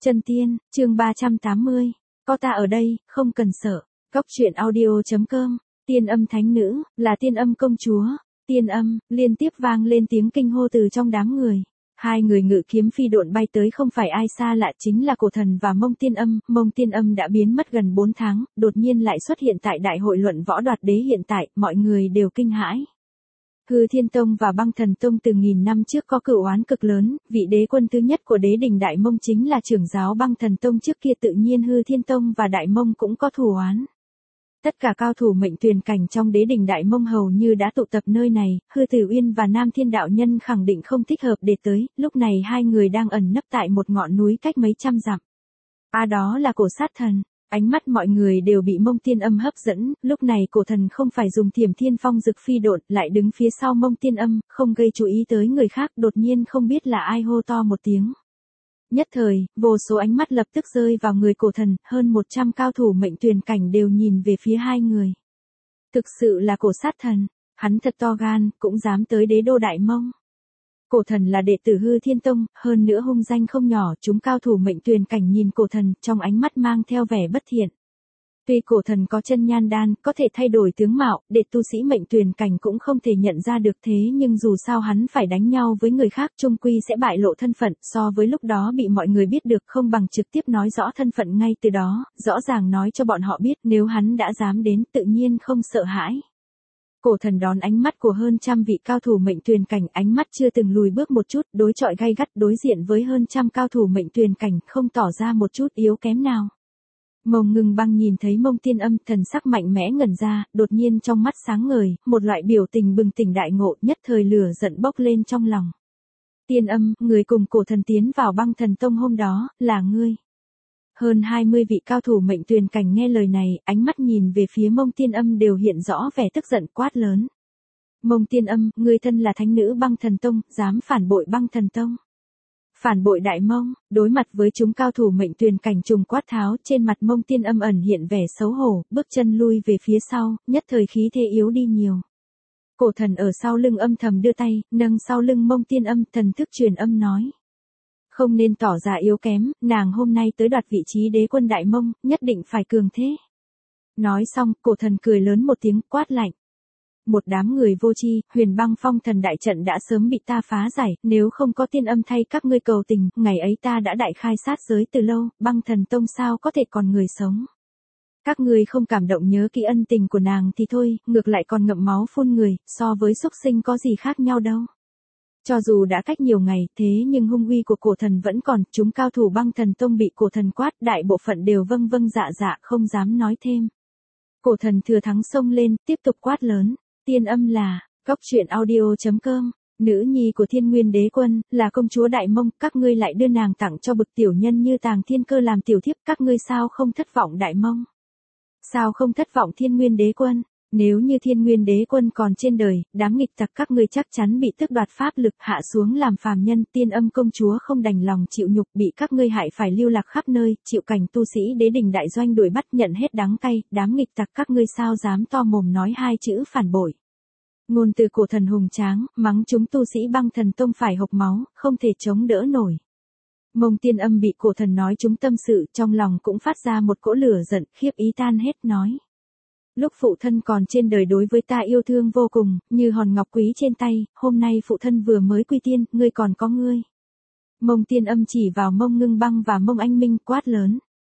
Chân Tiên, chương 380. Có ta ở đây, không cần sợ. Góc truyện audio.com. Tiên âm thánh nữ, là tiên âm công chúa. Tiên âm, liên tiếp vang lên tiếng kinh hô từ trong đám người. Hai người ngự kiếm phi độn bay tới không phải ai xa lạ chính là Cổ Thần và Mông Tiên Âm. Mông Tiên Âm đã biến mất gần 4 tháng, đột nhiên lại xuất hiện tại đại hội luận võ đoạt đế hiện tại, mọi người đều kinh hãi. Hư Thiên Tông và Băng Thần Tông từ nghìn năm trước có cửu oán cực lớn, vị đế quân thứ nhất của đế đình Đại Mông chính là trưởng giáo Băng Thần Tông trước kia, tự nhiên Hư Thiên Tông và Đại Mông cũng có thù oán. Tất cả cao thủ mệnh tuyền cảnh trong đế đình Đại Mông hầu như đã tụ tập nơi này, Hư Tử Uyên và Nam Thiên đạo nhân khẳng định không thích hợp để tới, lúc này hai người đang ẩn nấp tại một ngọn núi cách mấy trăm dặm. Đó là Cổ Sát Thần. Ánh mắt mọi người đều bị Mông Tiên Âm hấp dẫn, lúc này Cổ Thần không phải dùng Thiểm Thiên Phong Dực phi độn, lại đứng phía sau Mông Tiên Âm, không gây chú ý tới người khác, đột nhiên không biết là ai hô to một tiếng. Nhất thời, vô số ánh mắt lập tức rơi vào người Cổ Thần, hơn 100 cao thủ mệnh tuyền cảnh đều nhìn về phía hai người. Thực sự là Cổ Sát Thần, hắn thật to gan, cũng dám tới đế đô Đại Mông. Cổ Thần là đệ tử Hư Thiên Tông, hơn nữa hung danh không nhỏ, chúng cao thủ mệnh tuyền cảnh nhìn Cổ Thần, trong ánh mắt mang theo vẻ bất thiện. Tuy Cổ Thần có chân nhan đan, có thể thay đổi tướng mạo, đệ tu sĩ mệnh tuyền cảnh cũng không thể nhận ra được, thế nhưng dù sao hắn phải đánh nhau với người khác chung quy sẽ bại lộ thân phận, so với lúc đó bị mọi người biết được không bằng trực tiếp nói rõ thân phận ngay từ đó, rõ ràng nói cho bọn họ biết nếu hắn đã dám đến tự nhiên không sợ hãi. Cổ Thần đón ánh mắt của hơn trăm vị cao thủ mệnh tuyền cảnh, ánh mắt chưa từng lùi bước một chút, đối chọi gay gắt đối diện với hơn trăm cao thủ mệnh tuyền cảnh, không tỏ ra một chút yếu kém nào. Mông Ngưng Băng nhìn thấy Mông Tiên Âm, thần sắc mạnh mẽ ngẩn ra, đột nhiên trong mắt sáng ngời, một loại biểu tình bừng tỉnh đại ngộ, nhất thời lửa giận bốc lên trong lòng. Tiên Âm, người cùng Cổ Thần tiến vào Băng Thần Tông hôm đó, là ngươi. Hơn 20 vị cao thủ mệnh tuyền cảnh nghe lời này, ánh mắt nhìn về phía Mông Tiên Âm đều hiện rõ vẻ tức giận quát lớn. Mông Tiên Âm, ngươi thân là thánh nữ Băng Thần Tông, dám phản bội Băng Thần Tông. Phản bội Đại Mông, đối mặt với chúng cao thủ mệnh tuyền cảnh trùng quát tháo, trên mặt Mông Tiên Âm ẩn hiện vẻ xấu hổ, bước chân lui về phía sau, nhất thời khí thế yếu đi nhiều. Cổ Thần ở sau lưng âm thầm đưa tay, nâng sau lưng Mông Tiên Âm, thần thức truyền âm nói. Không nên tỏ ra yếu kém, nàng hôm nay tới đoạt vị trí đế quân Đại Mông, nhất định phải cường thế. Nói xong, Cổ Thần cười lớn một tiếng, quát lạnh. Một đám người vô tri, Huyền Băng Phong Thần đại trận đã sớm bị ta phá giải, nếu không có Tiên Âm thay các ngươi cầu tình, ngày ấy ta đã đại khai sát giới từ lâu, Băng Thần Tông sao có thể còn người sống. Các ngươi không cảm động nhớ kỹ ân tình của nàng thì thôi, ngược lại còn ngậm máu phun người, so với súc sinh có gì khác nhau đâu. Cho dù đã cách nhiều ngày, thế nhưng hung uy của Cổ Thần vẫn còn, chúng cao thủ Băng Thần Tông bị Cổ Thần quát, đại bộ phận đều vâng vâng dạ dạ không dám nói thêm. Cổ Thần thừa thắng xông lên, tiếp tục quát lớn. Tiên Âm là, góc truyện audio.com, nữ nhi của Thiên Nguyên Đế Quân, là công chúa Đại Mông, các ngươi lại đưa nàng tặng cho bực tiểu nhân như Tàng Thiên Cơ làm tiểu thiếp, các ngươi sao không thất vọng Đại Mông? Sao không thất vọng Thiên Nguyên Đế Quân? Nếu như Thiên Nguyên Đế Quân còn trên đời, đám nghịch tặc các ngươi chắc chắn bị tước đoạt pháp lực hạ xuống làm phàm nhân. Tiên Âm công chúa không đành lòng chịu nhục, bị các ngươi hại phải lưu lạc khắp nơi, chịu cảnh tu sĩ đế đình đại doanh đuổi bắt, nhận hết đắng cay, đám nghịch tặc các ngươi sao dám to mồm nói hai chữ phản bội. Ngôn từ Cổ Thần hùng tráng, mắng chúng tu sĩ Băng Thần Tông phải hộc máu, không thể chống đỡ nổi. Mông Tiên Âm bị Cổ Thần nói chúng tâm sự, trong lòng cũng phát ra một cỗ lửa giận, khiếp ý tan hết nói. Lúc phụ thân còn trên đời đối với ta yêu thương vô cùng, như hòn ngọc quý trên tay, hôm nay phụ thân vừa mới quy tiên, ngươi còn có ngươi. Mông Tiên Âm chỉ vào Mông Ngưng Băng và Mông Anh Minh quát lớn.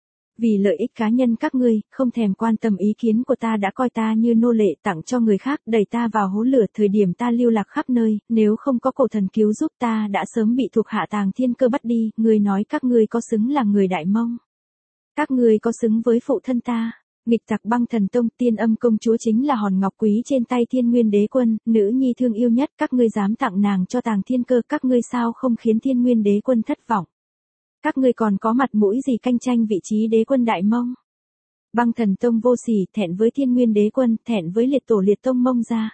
Vì lợi ích cá nhân các ngươi, không thèm quan tâm ý kiến của ta đã coi ta như nô lệ tặng cho người khác, đẩy ta vào hố lửa thời điểm ta lưu lạc khắp nơi, nếu không có Cổ Thần cứu giúp ta đã sớm bị thuộc hạ Tàng Thiên Cơ bắt đi, ngươi nói các ngươi có xứng là người Đại Mông? Các ngươi có xứng với phụ thân ta? Nghịch tặc Băng Thần Tông, Tiên Âm công chúa chính là hòn ngọc quý trên tay Thiên Nguyên Đế Quân, nữ nhi thương yêu nhất, các ngươi dám tặng nàng cho Tàng Thiên Cơ, các ngươi sao không khiến Thiên Nguyên Đế Quân thất vọng? Các ngươi còn có mặt mũi gì cạnh tranh vị trí đế quân Đại Mông? Băng Thần Tông vô sỉ, thẹn với Thiên Nguyên Đế Quân, thẹn với liệt tổ liệt tông Mông gia.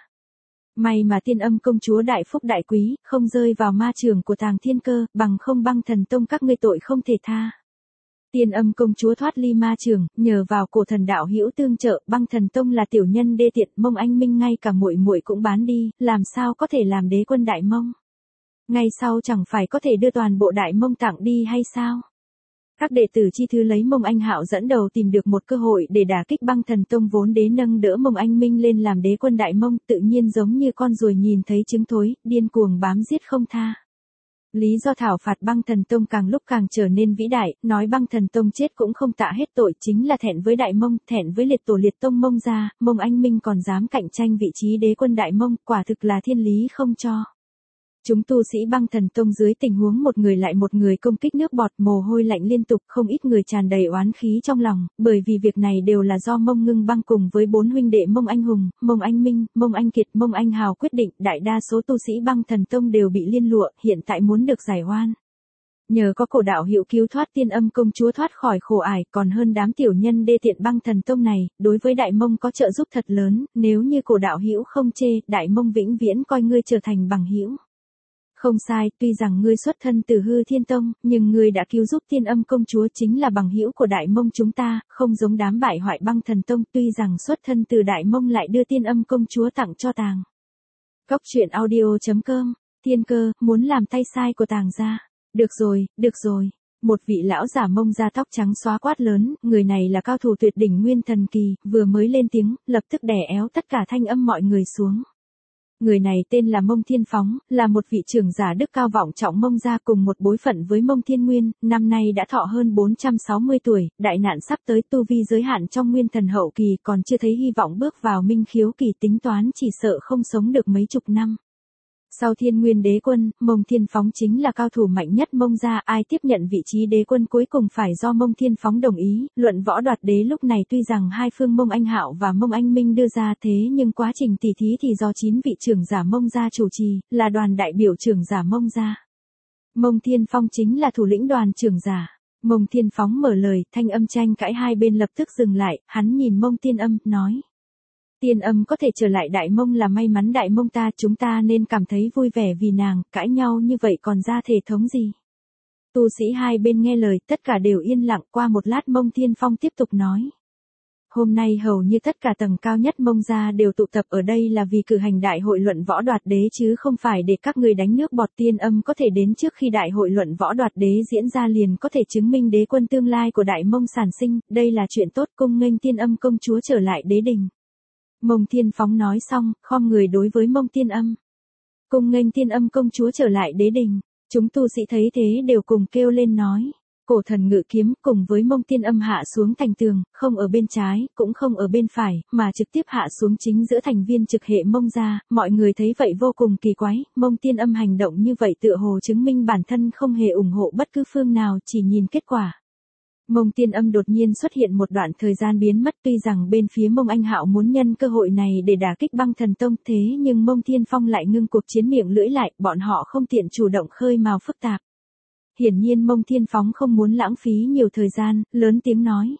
May mà Tiên Âm công chúa đại phúc đại quý, không rơi vào ma trường của Tàng Thiên Cơ, bằng không Băng Thần Tông các ngươi tội không thể tha. Tiên Âm công chúa thoát ly ma trường, nhờ vào Cổ Thần đạo hữu tương trợ, Băng Thần Tông là tiểu nhân đê tiện, Mông Anh Minh ngay cả muội muội cũng bán đi, làm sao có thể làm đế quân Đại Mông? Ngay sau chẳng phải có thể đưa toàn bộ Đại Mông tặng đi hay sao? Các đệ tử chi thứ lấy Mông Anh Hạo dẫn đầu tìm được một cơ hội để đả kích Băng Thần Tông vốn đế nâng đỡ Mông Anh Minh lên làm đế quân Đại Mông, tự nhiên giống như con ruồi nhìn thấy trứng thối, điên cuồng bám giết không tha. Lý do thảo phạt Băng Thần Tông càng lúc càng trở nên vĩ đại, nói Băng Thần Tông chết cũng không tạ hết tội, chính là thẹn với Đại Mông, thẹn với liệt tổ liệt tông Mông gia, Mông Anh Minh còn dám cạnh tranh vị trí đế quân Đại Mông, quả thực là thiên lý không cho. Chúng tu sĩ Băng Thần Tông dưới tình huống một người lại một người công kích nước bọt, mồ hôi lạnh liên tục, không ít người tràn đầy oán khí trong lòng, bởi vì việc này đều là do Mông Ngưng Băng cùng với 4 huynh đệ Mông Anh Hùng, Mông Anh Minh, Mông Anh Kiệt, Mông Anh Hào quyết định, đại đa số tu sĩ Băng Thần Tông đều bị liên lụa, hiện tại muốn được giải oan. Nhờ có cổ đạo hiệu cứu thoát Tiên Âm công chúa thoát khỏi khổ ải, còn hơn đám tiểu nhân đê tiện Băng Thần Tông này, đối với Đại Mông có trợ giúp thật lớn, nếu như cổ đạo hữu không chê, Đại Mông vĩnh viễn coi ngươi trở thành bằng hữu. Không sai, tuy rằng ngươi xuất thân từ Hư Thiên Tông, nhưng ngươi đã cứu giúp Tiên Âm công chúa chính là bằng hữu của Đại Mông chúng ta, không giống đám bại hoại Băng Thần Tông, tuy rằng xuất thân từ Đại Mông lại đưa Tiên Âm công chúa tặng cho Tàng. Cóc truyện audio.com, Tiên Cơ, muốn làm tay sai của Tàng gia. Được rồi. Một vị lão giả Mông da tóc trắng xóa quát lớn, người này là cao thủ tuyệt đỉnh nguyên thần kỳ, vừa mới lên tiếng, lập tức đè éo tất cả thanh âm mọi người xuống. Người này tên là Mông Thiên Phóng, là một vị trưởng giả đức cao vọng trọng Mông gia cùng một bối phận với Mông Thiên Nguyên, năm nay đã thọ hơn 460 tuổi, đại nạn sắp tới, tu vi giới hạn trong nguyên thần hậu kỳ, còn chưa thấy hy vọng bước vào minh khiếu kỳ, tính toán chỉ sợ không sống được mấy chục năm. Sau Thiên Nguyên đế quân, Mông Thiên Phóng chính là cao thủ mạnh nhất Mông gia, ai tiếp nhận vị trí đế quân cuối cùng phải do Mông Thiên Phóng đồng ý, luận võ đoạt đế lúc này tuy rằng hai phương Mông Anh Hạo và Mông Anh Minh đưa ra thế nhưng quá trình tỉ thí thì do 9 vị trưởng giả Mông gia chủ trì, là đoàn đại biểu trưởng giả Mông gia. Mông Thiên Phong chính là thủ lĩnh đoàn trưởng giả. Mông Thiên Phóng mở lời, thanh âm tranh cãi hai bên lập tức dừng lại, hắn nhìn Mông Tiên Âm, nói. Tiên Âm có thể trở lại Đại Mông là may mắn Đại Mông ta, chúng ta nên cảm thấy vui vẻ vì nàng, cãi nhau như vậy còn ra thể thống gì. Tu sĩ hai bên nghe lời, tất cả đều yên lặng, qua một lát Mông Thiên Phong tiếp tục nói. Hôm nay hầu như tất cả tầng cao nhất Mông gia đều tụ tập ở đây là vì cử hành đại hội luận võ đoạt đế chứ không phải để các người đánh nước bọt. Tiên Âm có thể đến trước khi đại hội luận võ đoạt đế diễn ra liền có thể chứng minh đế quân tương lai của Đại Mông sản sinh, đây là chuyện tốt, cung nghênh Tiên Âm công chúa trở lại đế đình. Mông Thiên Phóng nói xong, khom người đối với Mông Tiên Âm. Cung nghênh Tiên Âm công chúa trở lại đế đình, chúng tu sĩ thấy thế đều cùng kêu lên nói. Cổ thần ngự kiếm cùng với Mông Tiên Âm hạ xuống thành tường, không ở bên trái, cũng không ở bên phải, mà trực tiếp hạ xuống chính giữa thành viên trực hệ Mông gia, mọi người thấy vậy vô cùng kỳ quái, Mông Tiên Âm hành động như vậy tựa hồ chứng minh bản thân không hề ủng hộ bất cứ phương nào, chỉ nhìn kết quả. Mông Tiên Âm đột nhiên xuất hiện một đoạn thời gian biến mất, tuy rằng bên phía Mông Anh Hạo muốn nhân cơ hội này để đả kích Băng Thần Tông, thế nhưng Mông Thiên Phong lại ngưng cuộc chiến miệng lưỡi lại, bọn họ không tiện chủ động khơi mào phức tạp. Hiển nhiên Mông Thiên Phóng không muốn lãng phí nhiều thời gian, lớn tiếng nói.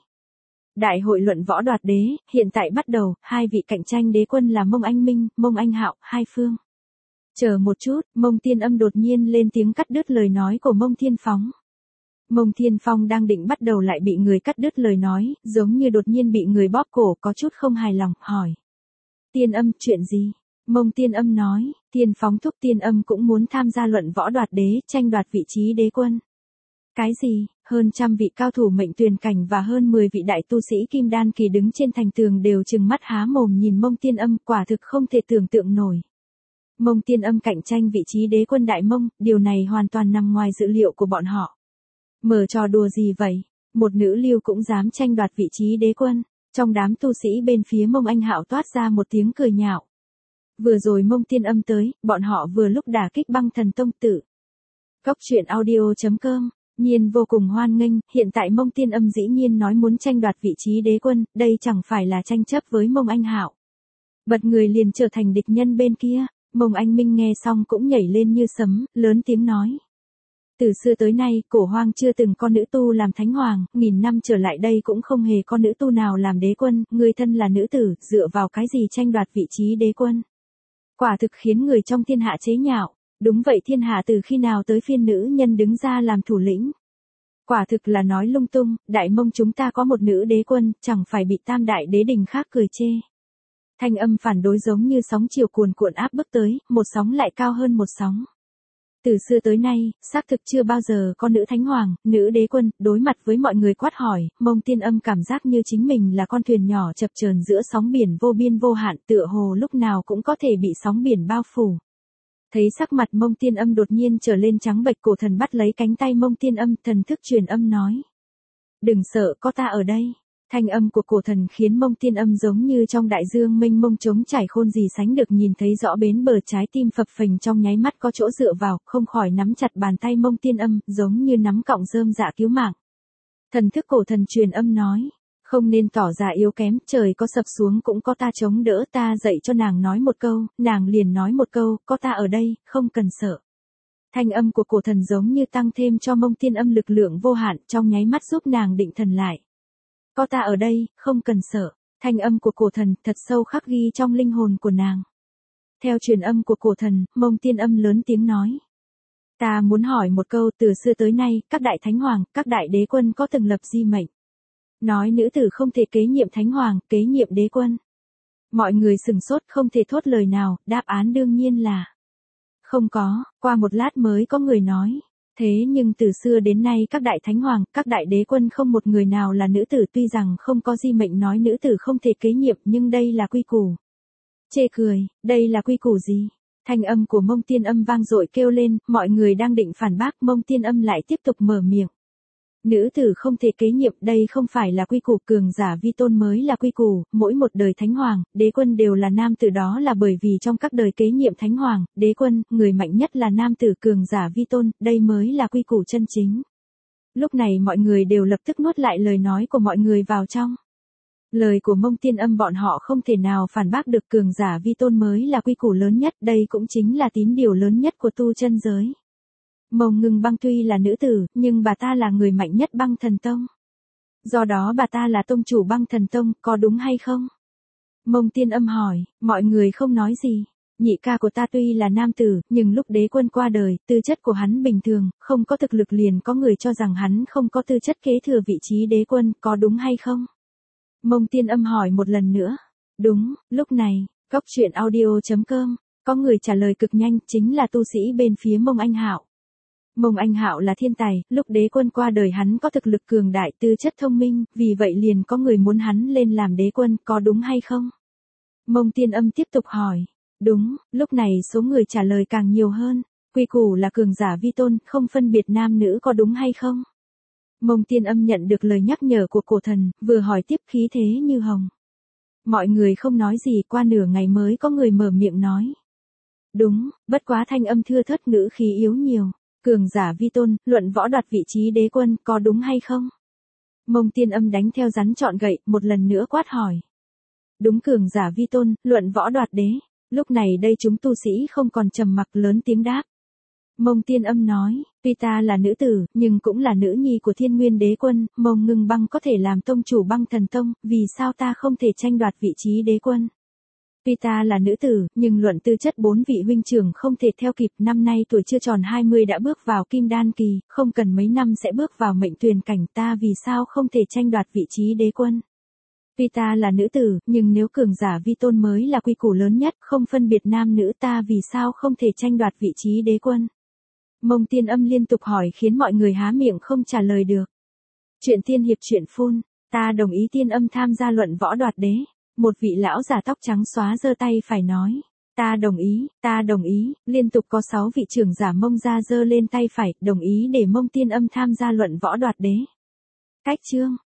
Đại hội luận võ đoạt đế, hiện tại bắt đầu, hai vị cạnh tranh đế quân là Mông Anh Minh, Mông Anh Hạo, hai phương. Chờ một chút, Mông Tiên Âm đột nhiên lên tiếng cắt đứt lời nói của Mông Thiên Phóng. Mông Thiên Phong đang định bắt đầu lại bị người cắt đứt lời nói, giống như đột nhiên bị người bóp cổ, có chút không hài lòng, hỏi. Tiên Âm, chuyện gì? Mông Tiên Âm nói, Thiên Phóng thúc Tiên Âm cũng muốn tham gia luận võ đoạt đế, tranh đoạt vị trí đế quân. Cái gì? Hơn trăm vị cao thủ mệnh tuyền cảnh và hơn 10 vị đại tu sĩ kim đan kỳ đứng trên thành tường đều trừng mắt há mồm nhìn Mông Tiên Âm, quả thực không thể tưởng tượng nổi. Mông Tiên Âm cạnh tranh vị trí đế quân Đại Mông, điều này hoàn toàn nằm ngoài dự liệu của bọn họ. Mở trò đùa gì vậy? Một nữ lưu cũng dám tranh đoạt vị trí đế quân. Trong đám tu sĩ bên phía Mông Anh Hạo toát ra một tiếng cười nhạo. Vừa rồi Mông Tiên Âm tới, bọn họ vừa lúc đả kích Băng Thần Tông tử. Cóc truyện audio.com, nhiên vô cùng hoan nghênh, hiện tại Mông Tiên Âm dĩ nhiên nói muốn tranh đoạt vị trí đế quân, đây chẳng phải là tranh chấp với Mông Anh Hạo. Bật người liền trở thành địch nhân bên kia, Mông Anh Minh nghe xong cũng nhảy lên như sấm, lớn tiếng nói. Từ xưa tới nay, cổ hoang chưa từng có nữ tu làm thánh hoàng, 1000 năm trở lại đây cũng không hề có nữ tu nào làm đế quân, người thân là nữ tử, dựa vào cái gì tranh đoạt vị trí đế quân. Quả thực khiến người trong thiên hạ chế nhạo, đúng vậy, thiên hạ từ khi nào tới phiên nữ nhân đứng ra làm thủ lĩnh. Quả thực là nói lung tung, Đại Mông chúng ta có một nữ đế quân, chẳng phải bị tam đại đế đình khác cười chê. Thanh âm phản đối giống như sóng chiều cuồn cuộn áp bức tới, một sóng lại cao hơn một sóng. Từ xưa tới nay, xác thực chưa bao giờ có nữ thánh hoàng, nữ đế quân, đối mặt với mọi người quát hỏi, Mông Tiên Âm cảm giác như chính mình là con thuyền nhỏ chập chờn giữa sóng biển vô biên vô hạn, tựa hồ lúc nào cũng có thể bị sóng biển bao phủ. Thấy sắc mặt Mông Tiên Âm đột nhiên trở lên trắng bệch, cổ thần bắt lấy cánh tay Mông Tiên Âm, thần thức truyền âm nói. Đừng sợ, có ta ở đây. Thanh âm của cổ thần khiến Mông Tiên Âm giống như trong đại dương mênh mông trống trải khôn gì sánh được, nhìn thấy rõ bến bờ, trái tim phập phình trong nháy mắt có chỗ dựa vào, không khỏi nắm chặt bàn tay Mông Tiên Âm, giống như nắm cọng rơm dạ cứu mạng. Thần thức cổ thần truyền âm nói, không nên tỏ ra yếu kém, trời có sập xuống cũng có ta chống đỡ, ta dạy cho nàng nói một câu, nàng liền nói một câu, có ta ở đây, không cần sợ. Thanh âm của cổ thần giống như tăng thêm cho Mông Tiên Âm lực lượng vô hạn, trong nháy mắt giúp nàng định thần lại. Có ta ở đây, không cần sợ. Thanh âm của cổ thần thật sâu khắc ghi trong linh hồn của nàng. Theo truyền âm của cổ thần, Mông Tiên Âm lớn tiếng nói. Ta muốn hỏi một câu, từ xưa tới nay, các đại thánh hoàng, các đại đế quân có từng lập di mệnh. Nói nữ tử không thể kế nhiệm thánh hoàng, kế nhiệm đế quân. Mọi người sừng sốt không thể thốt lời nào, đáp án đương nhiên là. Không có, qua một lát mới có người nói. Thế nhưng từ xưa đến nay các đại thánh hoàng, các đại đế quân không một người nào là nữ tử, tuy rằng không có di mệnh nói nữ tử không thể kế nhiệm, nhưng đây là quy củ. Chê cười, đây là quy củ gì? Thanh âm của Mông Tiên Âm vang dội kêu lên, mọi người đang định phản bác, Mông Tiên Âm lại tiếp tục mở miệng. Nữ tử không thể kế nhiệm, đây không phải là quy củ, cường giả vi tôn mới là quy củ, mỗi một đời thánh hoàng, đế quân đều là nam tử, đó là bởi vì trong các đời kế nhiệm thánh hoàng, đế quân, người mạnh nhất là nam tử, cường giả vi tôn, đây mới là quy củ chân chính. Lúc này mọi người đều lập tức nuốt lại lời nói của mọi người vào trong. Lời của Mông Tiên Âm bọn họ không thể nào phản bác được, cường giả vi tôn mới là quy củ lớn nhất, đây cũng chính là tín điều lớn nhất của tu chân giới. Mông Ngưng Băng tuy là nữ tử, nhưng bà ta là người mạnh nhất Băng Thần Tông. Do đó bà ta là tông chủ Băng Thần Tông, có đúng hay không? Mông Tiên Âm hỏi, mọi người không nói gì. Nhị ca của ta tuy là nam tử, nhưng lúc đế quân qua đời, tư chất của hắn bình thường, không có thực lực, liền có người cho rằng hắn không có tư chất kế thừa vị trí đế quân, có đúng hay không? Mông Tiên Âm hỏi một lần nữa. Đúng, lúc này, Góc Truyện Audio.com, có người trả lời cực nhanh, chính là tu sĩ bên phía Mông Anh Hạo. Mông Anh Hạo là thiên tài, lúc đế quân qua đời hắn có thực lực cường đại, tư chất thông minh, vì vậy liền có người muốn hắn lên làm đế quân, có đúng hay không? Mông Tiên Âm tiếp tục hỏi. Đúng, lúc này số người trả lời càng nhiều hơn. Quy củ là cường giả vi tôn, không phân biệt nam nữ, có đúng hay không? Mông Tiên Âm nhận được lời nhắc nhở của cổ thần, vừa hỏi tiếp, khí thế như hồng. Mọi người không nói gì, qua nửa ngày mới có người mở miệng nói. Đúng, bất quá thanh âm thưa thớt, ngữ khí yếu nhiều. Cường giả vi tôn, luận võ đoạt vị trí đế quân, có đúng hay không? Mông Tiên Âm đánh theo rắn chọn gậy, một lần nữa quát hỏi. Đúng, cường giả vi tôn, luận võ đoạt đế. Lúc này đây chúng tu sĩ không còn trầm mặc, lớn tiếng đáp. Mông Tiên Âm nói, tuy ta là nữ tử, nhưng cũng là nữ nhi của Thiên Nguyên đế quân, Mông Ngưng Băng có thể làm tông chủ Băng Thần Tông, vì sao ta không thể tranh đoạt vị trí đế quân? Tuy ta là nữ tử, nhưng luận tư chất 4 vị huynh trưởng không thể theo kịp, năm nay tuổi chưa tròn 20 đã bước vào kim đan kỳ, không cần mấy năm sẽ bước vào mệnh tuyền cảnh, ta vì sao không thể tranh đoạt vị trí đế quân? Tuy ta là nữ tử, nhưng nếu cường giả vi tôn mới là quy củ lớn nhất, không phân biệt nam nữ, ta vì sao không thể tranh đoạt vị trí đế quân? Mông Tiên Âm liên tục hỏi khiến mọi người há miệng không trả lời được. Chuyện tiên hiệp chuyện phun, ta đồng ý Tiên Âm tham gia luận võ đoạt đế. Một vị lão già tóc trắng xóa giơ tay phải nói. Ta đồng ý, liên tục có 6 vị trưởng giả Mông gia giơ lên tay phải, đồng ý để Mông Tiên Âm tham gia luận võ đoạt đế. Cách chương.